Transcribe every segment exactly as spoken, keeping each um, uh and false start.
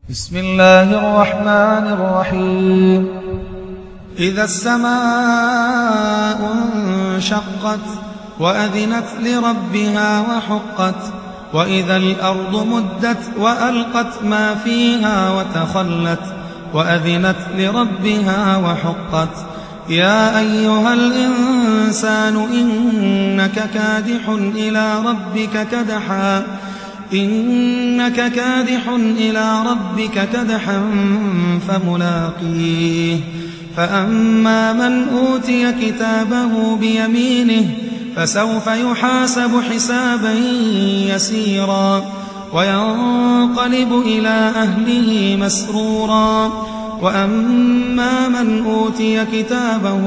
بسم الله الرحمن الرحيم. إذا السماء انشقت وأذنت لربها وحقت وإذا الأرض مدت وألقت ما فيها وتخلت وأذنت لربها وحقت. يا أيها الإنسان إنك كادح إلى ربك كدحا إنك كادح إلى ربك كدحا فملاقيه. فأما من أوتي كتابه بيمينه فسوف يحاسب حسابا يسيرا وينقلب إلى أهله مسرورا. وأما من أوتي كتابه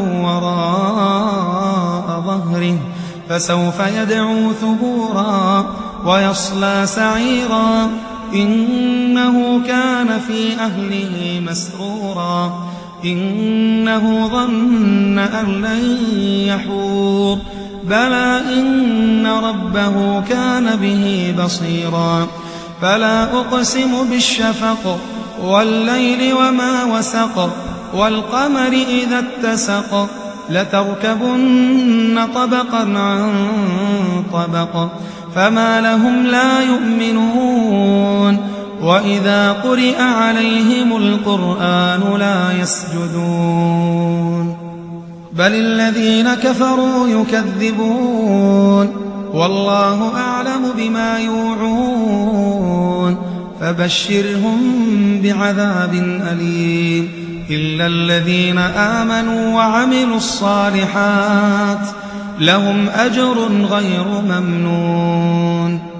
وراء ظهره فسوف يدعو ثبورا ويصلى سعيرا إنه كان في أهله مسرورا إنه ظن أن لن يحور بلى إن ربه كان به بصيرا. فلا أقسم بالشفق والليل وما وسق والقمر إذا اتسق لتركبن طبقا عن طبق فما لهم لا يؤمنون. وإذا قرئ عليهم القرآن لا يسجدون بل الذين كفروا يكذبون والله أعلم بما يوعون فبشرهم بعذاب أليم إلا الذين آمنوا وعملوا الصالحات لهم أجر غير ممنون.